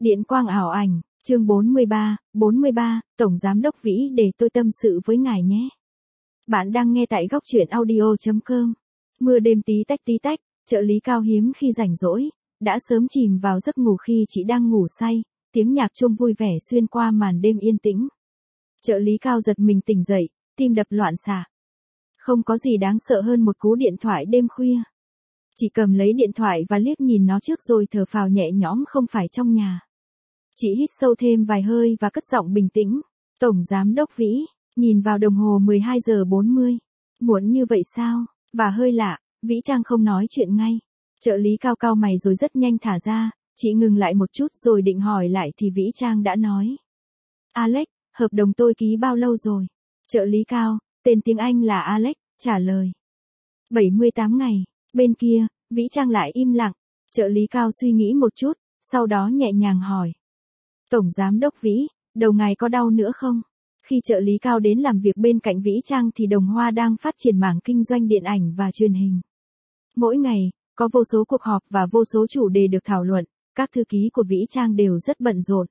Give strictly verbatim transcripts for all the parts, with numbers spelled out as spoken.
Điện quang ảo ảnh, chương bốn mươi ba, bốn mươi ba, Tổng Giám đốc Vĩ để tôi tâm sự với ngài nhé. Bạn đang nghe tại góc truyện audio chấm com. Mưa đêm tí tách tí tách, trợ lý Cao hiếm khi rảnh rỗi, đã sớm chìm vào giấc ngủ khi chị đang ngủ say, tiếng nhạc chuông vui vẻ xuyên qua màn đêm yên tĩnh. Trợ lý Cao giật mình tỉnh dậy, tim đập loạn xạ. Không có gì đáng sợ hơn một cú điện thoại đêm khuya. Chị cầm lấy điện thoại và liếc nhìn nó trước rồi thở phào nhẹ nhõm không phải trong nhà. Chị hít sâu thêm vài hơi và cất giọng bình tĩnh. Tổng Giám đốc Vĩ, nhìn vào đồng hồ mười hai giờ bốn mươi. Muộn như vậy sao? Và hơi lạ, Vĩ Trang không nói chuyện ngay. Trợ lý Cao cau mày rồi rất nhanh thả ra. Chị ngừng lại một chút rồi định hỏi lại thì Vĩ Trang đã nói. Alex, hợp đồng tôi ký bao lâu rồi? Trợ lý Cao, tên tiếng Anh là Alex, trả lời. bảy mươi tám ngày. Bên kia, Vĩ Trang lại im lặng. Trợ lý Cao suy nghĩ một chút, sau đó nhẹ nhàng hỏi. Tổng Giám đốc Vĩ, đầu ngài có đau nữa không? Khi trợ lý Cao đến làm việc bên cạnh Vĩ Trang thì Đồng Hoa đang phát triển mảng kinh doanh điện ảnh và truyền hình. Mỗi ngày, có vô số cuộc họp và vô số chủ đề được thảo luận, các thư ký của Vĩ Trang đều rất bận rộn.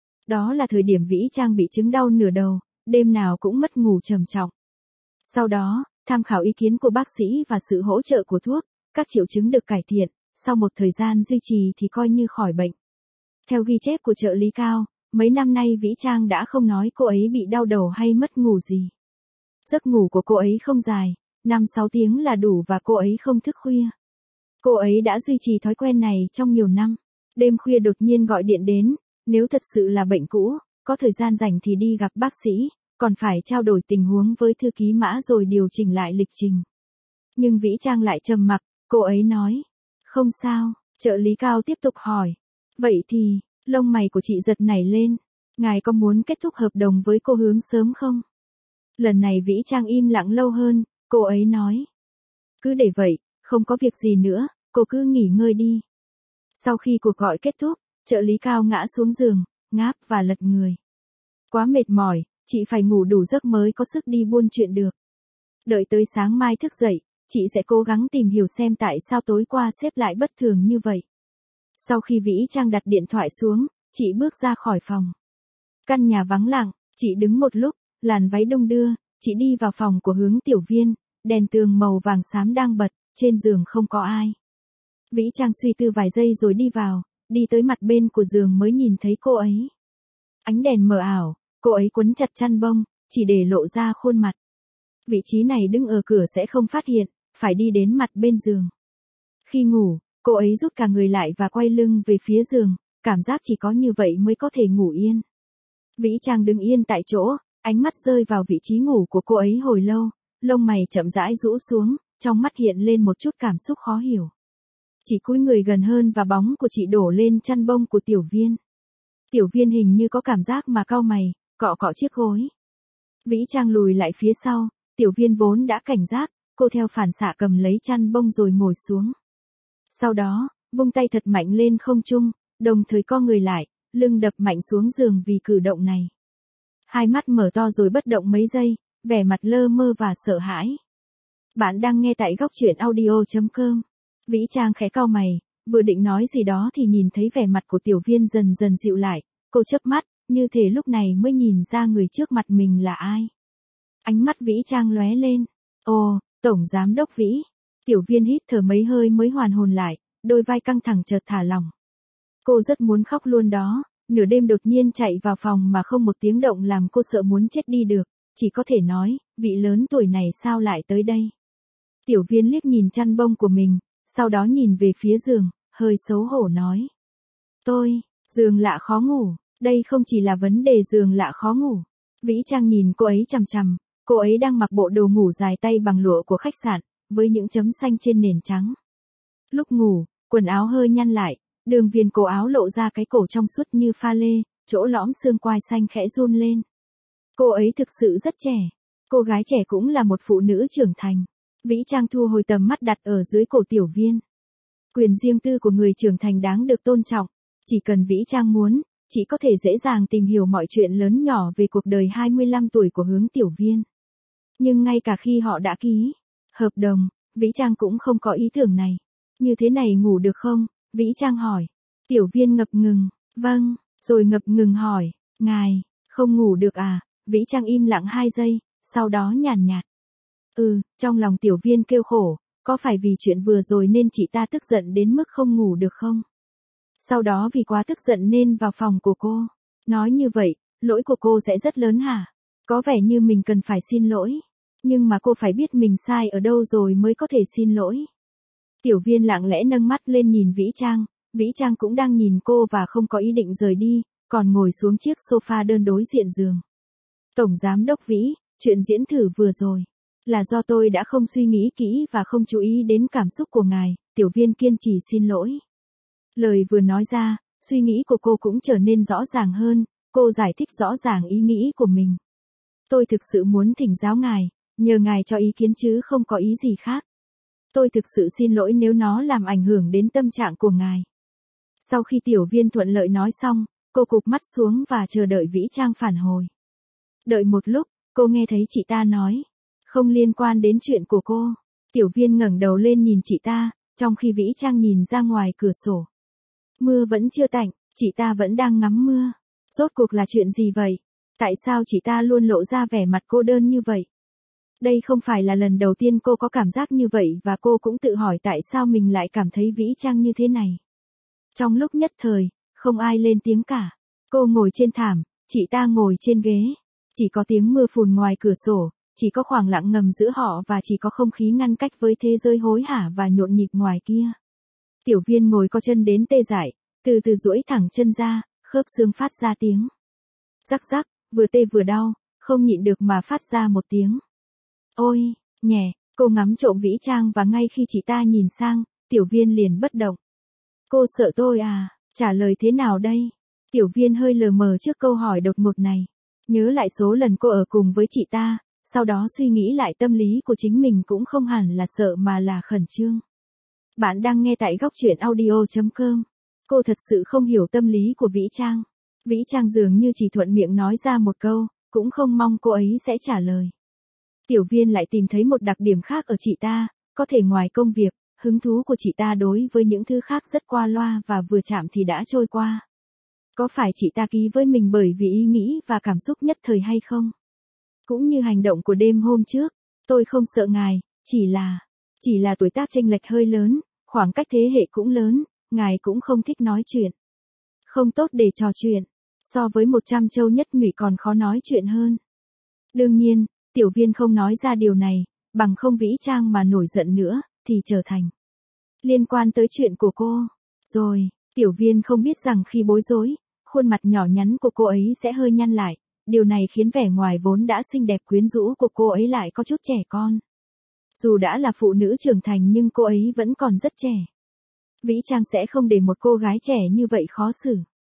Đó là thời điểm Vĩ Trang bị chứng đau nửa đầu, đêm nào cũng mất ngủ trầm trọng. Sau đó, tham khảo ý kiến của bác sĩ và sự hỗ trợ của thuốc, các triệu chứng được cải thiện, sau một thời gian duy trì thì coi như khỏi bệnh. Theo ghi chép của trợ lý Cao, mấy năm nay Vĩ Trang đã không nói cô ấy bị đau đầu hay mất ngủ gì. Giấc ngủ của cô ấy không dài, năm sáu tiếng là đủ và cô ấy không thức khuya. Cô ấy đã duy trì thói quen này trong nhiều năm. Đêm khuya đột nhiên gọi điện đến, nếu thật sự là bệnh cũ, có thời gian rảnh thì đi gặp bác sĩ, còn phải trao đổi tình huống với thư ký Mã rồi điều chỉnh lại lịch trình. Nhưng Vĩ Trang lại trầm mặc, cô ấy nói. Không sao, trợ lý Cao tiếp tục hỏi. Vậy thì, lông mày của chị giật nảy lên. Ngài có muốn kết thúc hợp đồng với cô Hướng sớm không? Lần này Vĩ Trang im lặng lâu hơn, cô ấy nói. Cứ để vậy, không có việc gì nữa, cô cứ nghỉ ngơi đi. Sau khi cuộc gọi kết thúc, trợ lý Cao ngã xuống giường, ngáp và lật người. Quá mệt mỏi, chị phải ngủ đủ giấc mới có sức đi buôn chuyện được. Đợi tới sáng mai thức dậy, chị sẽ cố gắng tìm hiểu xem tại sao tối qua sếp lại bất thường như vậy. Sau khi Vĩ Trang đặt điện thoại xuống, chị bước ra khỏi phòng. Căn nhà vắng lặng, chị đứng một lúc, làn váy đông đưa, chị đi vào phòng của Hướng Tiểu Viên, đèn tường màu vàng xám đang bật, trên giường không có ai. Vĩ Trang suy tư vài giây rồi đi vào, đi tới mặt bên của giường mới nhìn thấy cô ấy. Ánh đèn mờ ảo, cô ấy quấn chặt chăn bông, chỉ để lộ ra khuôn mặt. Vị trí này đứng ở cửa sẽ không phát hiện, phải đi đến mặt bên giường. Khi ngủ, cô ấy rút cả người lại và quay lưng về phía giường, cảm giác chỉ có như vậy mới có thể ngủ yên. Vĩ Trang đứng yên tại chỗ, ánh mắt rơi vào vị trí ngủ của cô ấy hồi lâu, lông mày chậm rãi rũ xuống, trong mắt hiện lên một chút cảm xúc khó hiểu. Chị cúi người gần hơn và bóng của chị đổ lên chăn bông của Tiểu Viên. Tiểu Viên hình như có cảm giác mà cau mày, cọ cọ chiếc gối. Vĩ Trang lùi lại phía sau, Tiểu Viên vốn đã cảnh giác, cô theo phản xạ cầm lấy chăn bông rồi ngồi xuống. Sau đó, vung tay thật mạnh lên không trung, đồng thời co người lại, lưng đập mạnh xuống giường vì cử động này. Hai mắt mở to rồi bất động mấy giây, vẻ mặt lơ mơ và sợ hãi. Bạn đang nghe tại góc truyện audio chấm com. Vĩ Trang khẽ cau mày, vừa định nói gì đó thì nhìn thấy vẻ mặt của Tiểu Viên dần dần dịu lại, cô chớp mắt, như thể lúc này mới nhìn ra người trước mặt mình là ai. Ánh mắt Vĩ Trang lóe lên. Ồ, Tổng Giám đốc Vĩ. Tiểu Viên hít thở mấy hơi mới hoàn hồn lại, đôi vai căng thẳng chợt thả lỏng. Cô rất muốn khóc luôn đó, nửa đêm đột nhiên chạy vào phòng mà không một tiếng động làm cô sợ muốn chết đi được, chỉ có thể nói, vị lớn tuổi này sao lại tới đây. Tiểu Viên liếc nhìn chăn bông của mình, sau đó nhìn về phía giường, hơi xấu hổ nói. Tôi, giường lạ khó ngủ, đây không chỉ là vấn đề giường lạ khó ngủ. Vĩ Trang nhìn cô ấy chằm chằm, cô ấy đang mặc bộ đồ ngủ dài tay bằng lụa của khách sạn, với những chấm xanh trên nền trắng. Lúc ngủ, quần áo hơi nhăn lại, đường viền cổ áo lộ ra cái cổ trong suốt như pha lê, chỗ lõm xương quai xanh khẽ run lên. Cô ấy thực sự rất trẻ. Cô gái trẻ cũng là một phụ nữ trưởng thành. Vĩ Trang thu hồi tầm mắt đặt ở dưới cổ Tiểu Viên. Quyền riêng tư của người trưởng thành đáng được tôn trọng. Chỉ cần Vĩ Trang muốn, chị có thể dễ dàng tìm hiểu mọi chuyện lớn nhỏ về cuộc đời hai mươi lăm tuổi của Hướng Tiểu Viên. Nhưng ngay cả khi họ đã ký hợp đồng, Vĩ Trang cũng không có ý tưởng này. Như thế này ngủ được không? Vĩ Trang hỏi. Tiểu Viên ngập ngừng. Vâng, rồi ngập ngừng hỏi, ngài, không ngủ được à? Vĩ Trang im lặng hai giây, sau đó nhàn nhạt. Ừ, trong lòng Tiểu Viên kêu khổ, có phải vì chuyện vừa rồi nên chị ta tức giận đến mức không ngủ được không? Sau đó vì quá tức giận nên vào phòng của cô. Nói như vậy, lỗi của cô sẽ rất lớn hả? Có vẻ như mình cần phải xin lỗi. Nhưng mà cô phải biết mình sai ở đâu rồi mới có thể xin lỗi. Tiểu Viên lặng lẽ nâng mắt lên nhìn Vĩ Trang. Vĩ Trang cũng đang nhìn cô và không có ý định rời đi, còn ngồi xuống chiếc sofa đơn đối diện giường. Tổng Giám đốc Vĩ, chuyện diễn thử vừa rồi là do tôi đã không suy nghĩ kỹ và không chú ý đến cảm xúc của ngài. Tiểu Viên kiên trì xin lỗi. Lời vừa nói ra, suy nghĩ của cô cũng trở nên rõ ràng hơn, cô giải thích rõ ràng ý nghĩ của mình. Tôi thực sự muốn thỉnh giáo ngài, nhờ ngài cho ý kiến chứ không có ý gì khác. Tôi thực sự xin lỗi nếu nó làm ảnh hưởng đến tâm trạng của ngài. Sau khi Tiểu Viên thuận lợi nói xong, cô cụp mắt xuống và chờ đợi Vĩ Trang phản hồi. Đợi một lúc, cô nghe thấy chị ta nói, không liên quan đến chuyện của cô. Tiểu Viên ngẩng đầu lên nhìn chị ta, trong khi Vĩ Trang nhìn ra ngoài cửa sổ. Mưa vẫn chưa tạnh, chị ta vẫn đang ngắm mưa. Rốt cuộc là chuyện gì vậy? Tại sao chị ta luôn lộ ra vẻ mặt cô đơn như vậy? Đây không phải là lần đầu tiên cô có cảm giác như vậy và cô cũng tự hỏi tại sao mình lại cảm thấy Vĩ Trang như thế này. Trong lúc nhất thời, không ai lên tiếng cả. Cô ngồi trên thảm, chị ta ngồi trên ghế. Chỉ có tiếng mưa phùn ngoài cửa sổ, chỉ có khoảng lặng ngầm giữa họ và chỉ có không khí ngăn cách với thế giới hối hả và nhộn nhịp ngoài kia. Tiểu Viên ngồi co chân đến tê dại, từ từ duỗi thẳng chân ra, khớp xương phát ra tiếng rắc rắc, vừa tê vừa đau, không nhịn được mà phát ra một tiếng. Ôi, nhẹ, cô ngắm trộm Vĩ Trang và ngay khi chị ta nhìn sang, Tiểu Viên liền bất động. Cô sợ tôi à, trả lời thế nào đây? Tiểu Viên hơi lờ mờ trước câu hỏi đột ngột này. Nhớ lại số lần cô ở cùng với chị ta, sau đó suy nghĩ lại tâm lý của chính mình cũng không hẳn là sợ mà là khẩn trương. Bạn đang nghe tại góc truyện audio chấm com. Cô thật sự không hiểu tâm lý của Vĩ Trang. Vĩ Trang dường như chỉ thuận miệng nói ra một câu, cũng không mong cô ấy sẽ trả lời. Tiểu Viên lại tìm thấy một đặc điểm khác ở chị ta, có thể ngoài công việc, hứng thú của chị ta đối với những thứ khác rất qua loa và vừa chạm thì đã trôi qua. Có phải chị ta ký với mình bởi vì ý nghĩ và cảm xúc nhất thời hay không? Cũng như hành động của đêm hôm trước, tôi không sợ ngài, chỉ là, chỉ là tuổi tác chênh lệch hơi lớn, khoảng cách thế hệ cũng lớn, ngài cũng không thích nói chuyện. Không tốt để trò chuyện, so với một trăm châu nhất ngụy còn khó nói chuyện hơn. Đương nhiên, Tiểu Viên không nói ra điều này, bằng không Vĩ Trang mà nổi giận nữa, thì trở thành liên quan tới chuyện của cô. Rồi, Tiểu Viên không biết rằng khi bối rối, khuôn mặt nhỏ nhắn của cô ấy sẽ hơi nhăn lại, điều này khiến vẻ ngoài vốn đã xinh đẹp quyến rũ của cô ấy lại có chút trẻ con. Dù đã là phụ nữ trưởng thành nhưng cô ấy vẫn còn rất trẻ. Vĩ Trang sẽ không để một cô gái trẻ như vậy khó xử.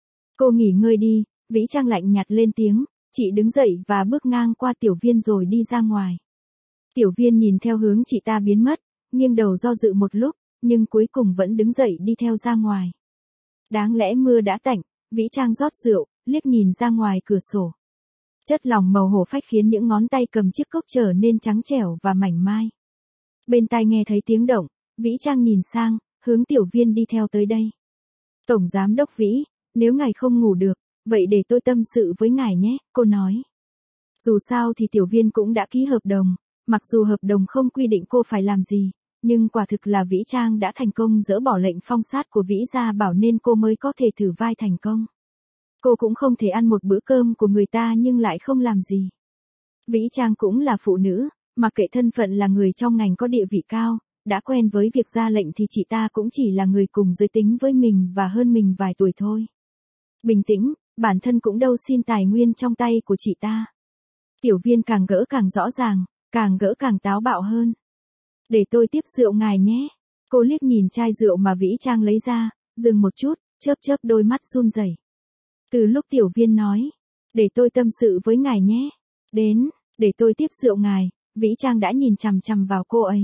Cô nghỉ ngơi đi, Vĩ Trang lạnh nhạt lên tiếng, chị đứng dậy và bước ngang qua Tiểu Viên rồi đi ra ngoài. Tiểu Viên nhìn theo hướng chị ta biến mất, nghiêng đầu do dự một lúc, nhưng cuối cùng vẫn đứng dậy đi theo ra ngoài. Đáng lẽ mưa đã tạnh, Vĩ Trang rót rượu, liếc nhìn ra ngoài cửa sổ. Chất lỏng màu hổ phách khiến những ngón tay cầm chiếc cốc trở nên trắng trẻo và mảnh mai. Bên tai nghe thấy tiếng động, Vĩ Trang nhìn sang, hướng Tiểu Viên đi theo tới đây. Tổng Giám đốc Vĩ, nếu ngài không ngủ được, vậy để tôi tâm sự với ngài nhé, cô nói. Dù sao thì Tiểu Viên cũng đã ký hợp đồng, mặc dù hợp đồng không quy định cô phải làm gì, nhưng quả thực là Vĩ Trang đã thành công dỡ bỏ lệnh phong sát của Vĩ gia bảo nên cô mới có thể thử vai thành công. Cô cũng không thể ăn một bữa cơm của người ta nhưng lại không làm gì. Vĩ Trang cũng là phụ nữ, mặc kệ thân phận là người trong ngành có địa vị cao, đã quen với việc ra lệnh thì chị ta cũng chỉ là người cùng giới tính với mình và hơn mình vài tuổi thôi. Bình tĩnh, bản thân cũng đâu xin tài nguyên trong tay của chị ta. Tiểu Viên càng gỡ càng rõ ràng, càng gỡ càng táo bạo hơn. Để tôi tiếp rượu ngài nhé. Cô liếc nhìn chai rượu mà Vĩ Trang lấy ra, dừng một chút, chớp chớp đôi mắt run rẩy. Từ lúc Tiểu Viên nói, để tôi tâm sự với ngài nhé, đến, để tôi tiếp rượu ngài, Vĩ Trang đã nhìn chằm chằm vào cô ấy.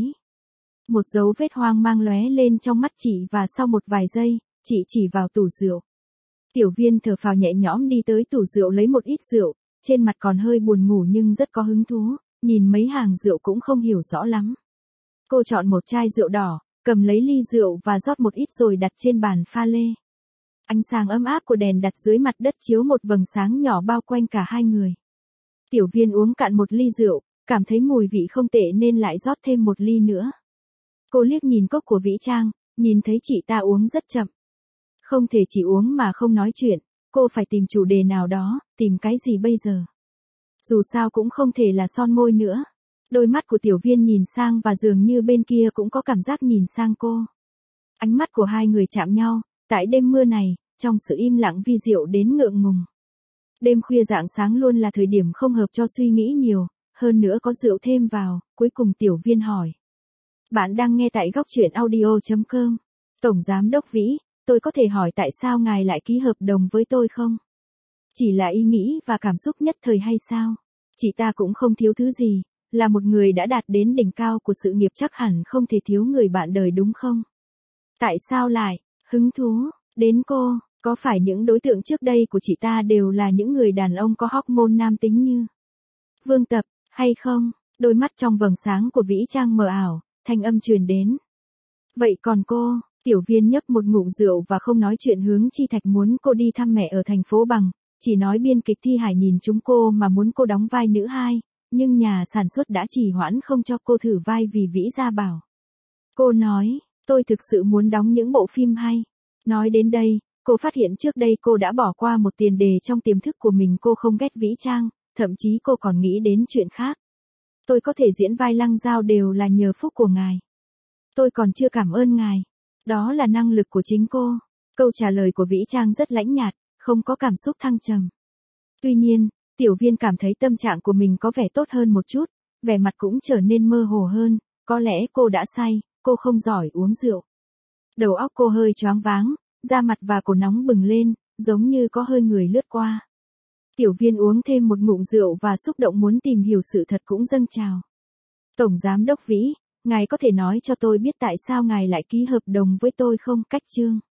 Một dấu vết hoang mang lóe lên trong mắt chị và sau một vài giây, chị chỉ vào tủ rượu. Tiểu Viên thở phào nhẹ nhõm đi tới tủ rượu lấy một ít rượu, trên mặt còn hơi buồn ngủ nhưng rất có hứng thú, nhìn mấy hàng rượu cũng không hiểu rõ lắm. Cô chọn một chai rượu đỏ, cầm lấy ly rượu và rót một ít rồi đặt trên bàn pha lê. Ánh sáng ấm áp của đèn đặt dưới mặt đất chiếu một vầng sáng nhỏ bao quanh cả hai người. Tiểu Viên uống cạn một ly rượu, cảm thấy mùi vị không tệ nên lại rót thêm một ly nữa. Cô liếc nhìn cốc của Vĩ Trang, nhìn thấy chị ta uống rất chậm. Không thể chỉ uống mà không nói chuyện, cô phải tìm chủ đề nào đó, tìm cái gì bây giờ? Dù sao cũng không thể là son môi nữa. Đôi mắt của Tiểu Viên nhìn sang và dường như bên kia cũng có cảm giác nhìn sang cô. Ánh mắt của hai người chạm nhau, tại đêm mưa này, trong sự im lặng vi diệu đến ngượng ngùng. Đêm khuya rạng sáng luôn là thời điểm không hợp cho suy nghĩ nhiều, hơn nữa có rượu thêm vào, cuối cùng Tiểu Viên hỏi. Bạn đang nghe tại góc truyện audio chấm com. Tổng Giám đốc Vĩ, tôi có thể hỏi tại sao ngài lại ký hợp đồng với tôi không? Chỉ là ý nghĩ và cảm xúc nhất thời hay sao? Chị ta cũng không thiếu thứ gì, là một người đã đạt đến đỉnh cao của sự nghiệp chắc hẳn không thể thiếu người bạn đời đúng không? Tại sao lại, hứng thú, đến cô, có phải những đối tượng trước đây của chị ta đều là những người đàn ông có hormone nam tính như Vương Tập, hay không? Đôi mắt trong vầng sáng của Vĩ Trang mờ ảo, thanh âm truyền đến. Vậy còn cô? Tiểu Viên nhấp một ngụm rượu và không nói chuyện. Hướng Chi Thạch muốn cô đi thăm mẹ ở thành phố Bằng, chỉ nói biên kịch Thi Hải nhìn chúng cô mà muốn cô đóng vai nữ hai, nhưng nhà sản xuất đã trì hoãn không cho cô thử vai vì Vĩ Gia bảo. Cô nói, tôi thực sự muốn đóng những bộ phim hay. Nói đến đây, cô phát hiện trước đây cô đã bỏ qua một tiền đề trong tiềm thức của mình. Cô không ghét Vĩ Trang, thậm chí cô còn nghĩ đến chuyện khác. Tôi có thể diễn vai Lăng Giao đều là nhờ phúc của ngài. Tôi còn chưa cảm ơn ngài. Đó là năng lực của chính cô. Câu trả lời của Vĩ Trang rất lãnh nhạt, không có cảm xúc thăng trầm. Tuy nhiên, Tiểu Viên cảm thấy tâm trạng của mình có vẻ tốt hơn một chút, vẻ mặt cũng trở nên mơ hồ hơn, có lẽ cô đã say, cô không giỏi uống rượu. Đầu óc cô hơi choáng váng, da mặt và cổ nóng bừng lên, giống như có hơi người lướt qua. Tiểu Viên uống thêm một ngụm rượu và xúc động muốn tìm hiểu sự thật cũng dâng trào. Tổng Giám đốc Vĩ, ngài có thể nói cho tôi biết tại sao ngài lại ký hợp đồng với tôi không? Cách chương